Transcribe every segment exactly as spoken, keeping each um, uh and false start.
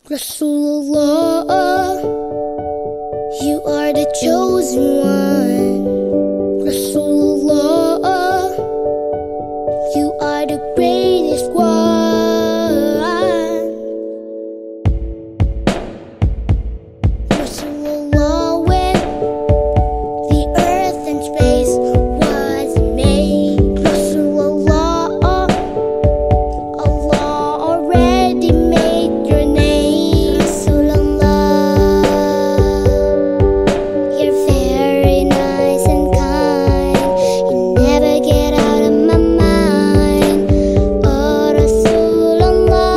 Rasulullah, you are the chosen one. Rasulullah, you are the greatest one. Rasulullah, when the earth and space was made, Rasulullah, Allah already made your name. Rasulullah, you're very nice and kind. You never get out of my mind. Oh, Rasulullah,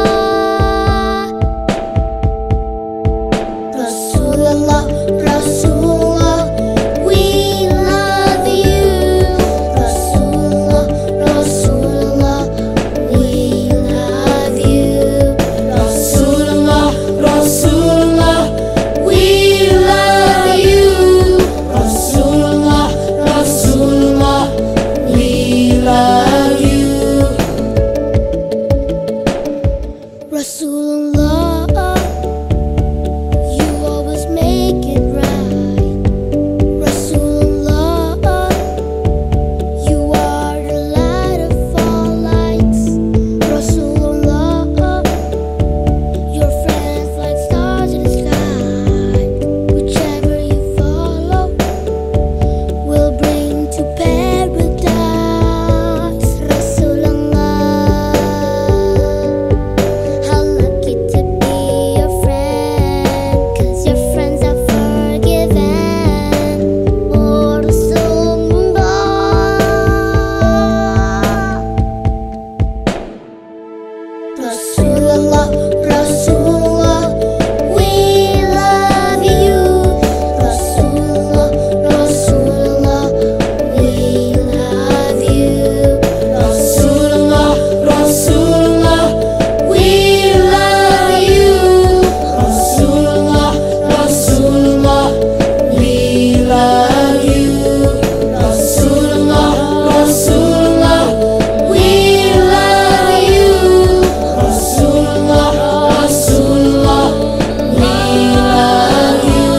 Rasulullah, Rasulullah, we love you. Rasulullah, Rasulullah, we love you. Rasulullah, Rasulullah, we love you. Rasulullah, Rasulullah, we love you. Rasulullah, you always make it right. Rasulullah, you are the light of all lights. Rasulullah, your friends like stars in the sky. Whichever you follow will bring to paradise. Rasulullah, how lucky to be your friend, 'cause your friends are forgiven. Oh, Rasulullah, Rasulullah, Rasulullah, we love you. Rasulullah, Rasulullah, we love you. Rasulullah, Rasulullah, we love you. Rasulullah, Rasulullah, we love you. Rasulullah, Rasulullah, we love you. Rasulullah, Rasulullah, we love you.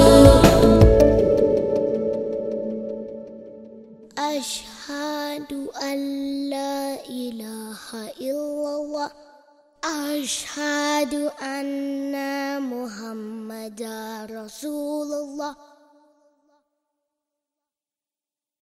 Ashhadu an la ilaha illallah. Ashhadu anna Muhammadar Rasulullah.